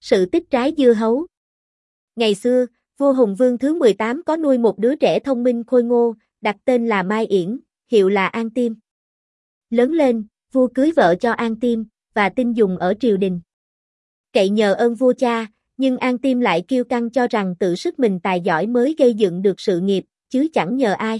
Sự tích trái dưa hấu. Ngày xưa, vua Hùng Vương thứ 18 có nuôi một đứa trẻ thông minh khôi ngô, đặt tên là Mai Yển, hiệu là An Tiêm. Lớn lên, vua cưới vợ cho An Tiêm, và tin dùng ở triều đình. Cậy nhờ ơn vua cha, nhưng An Tiêm lại kiêu căng cho rằng tự sức mình tài giỏi mới gây dựng được sự nghiệp, chứ chẳng nhờ ai.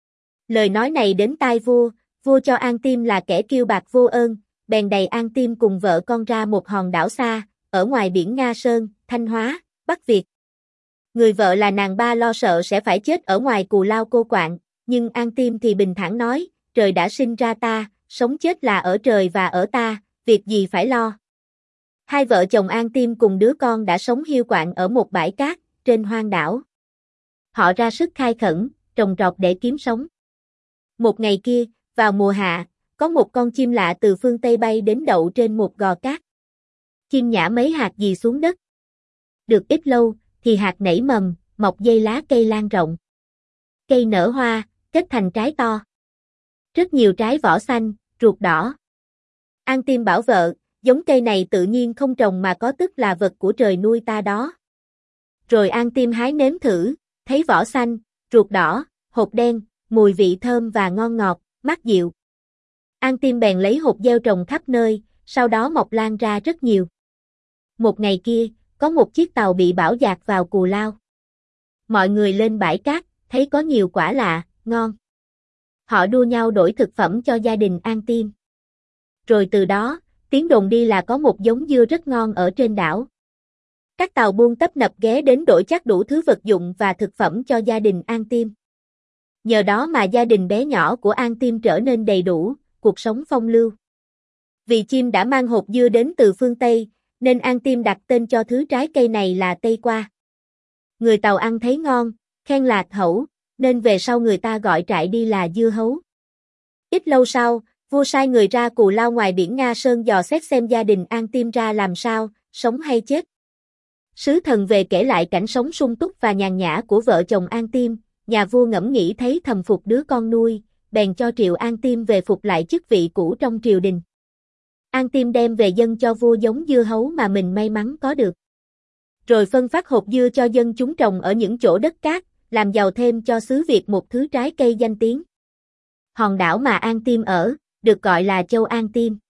Lời nói này đến tai vua cho An Tiêm là kẻ kiêu bạc vô ơn, bèn đày An Tiêm cùng vợ con ra một hòn đảo xa, ở ngoài biển Nga Sơn, Thanh Hóa, Bắc Việt. Người vợ là nàng Ba lo sợ sẽ phải chết ở ngoài Cù Lao cô quạng, nhưng An Tiêm thì bình thản nói, trời đã sinh ra ta, sống chết là ở trời và ở ta, việc gì phải lo. Hai vợ chồng An Tiêm cùng đứa con đã sống hiu quạnh ở một bãi cát, trên hoang đảo. Họ ra sức khai khẩn, trồng trọt để kiếm sống. Một ngày kia, vào mùa hạ, có một con chim lạ từ phương Tây bay đến đậu trên một gò cát. Chim nhả mấy hạt gì xuống đất. Được ít lâu, thì hạt nảy mầm, mọc dây lá cây lan rộng. Cây nở hoa, kết thành trái to. Rất nhiều trái vỏ xanh, ruột đỏ. An Tiêm bảo vợ, giống cây này tự nhiên không trồng mà có, tức là vật của trời nuôi ta đó. Rồi An Tiêm hái nếm thử, thấy vỏ xanh, ruột đỏ, hột đen, mùi vị thơm và ngon ngọt, mát dịu. An Tiêm bèn lấy hột gieo trồng khắp nơi, sau đó mọc lan ra rất nhiều. Một ngày kia, có một chiếc tàu bị bão dạt vào Cù Lao. Mọi người lên bãi cát, thấy có nhiều quả lạ, ngon. Họ đua nhau đổi thực phẩm cho gia đình An Tiêm. Rồi từ đó, tiếng đồn đi là có một giống dưa rất ngon ở trên đảo. Các tàu buôn tấp nập ghé đến đổi chắc đủ thứ vật dụng và thực phẩm cho gia đình An Tiêm. Nhờ đó mà gia đình bé nhỏ của An Tiêm trở nên đầy đủ, cuộc sống phong lưu. Vì chim đã mang hột dưa đến từ phương Tây, nên An Tiêm đặt tên cho thứ trái cây này là Tây Qua. Người Tàu ăn thấy ngon, khen là hẩu, nên về sau người ta gọi trại đi là dưa hấu. Ít lâu sau, vua sai người ra Cù Lao ngoài biển Nga Sơn dò xét xem gia đình An Tiêm ra làm sao, sống hay chết. Sứ thần về kể lại cảnh sống sung túc và nhàn nhã của vợ chồng An Tiêm, nhà vua ngẫm nghĩ thấy thầm phục đứa con nuôi, bèn cho triệu An Tiêm về phục lại chức vị cũ trong triều đình. An Tiêm đem về dâng cho vua giống dưa hấu mà mình may mắn có được. Rồi phân phát hột dưa cho dân chúng trồng ở những chỗ đất cát, làm giàu thêm cho xứ Việt một thứ trái cây danh tiếng. Hòn đảo mà An Tiêm ở, được gọi là Châu An Tiêm.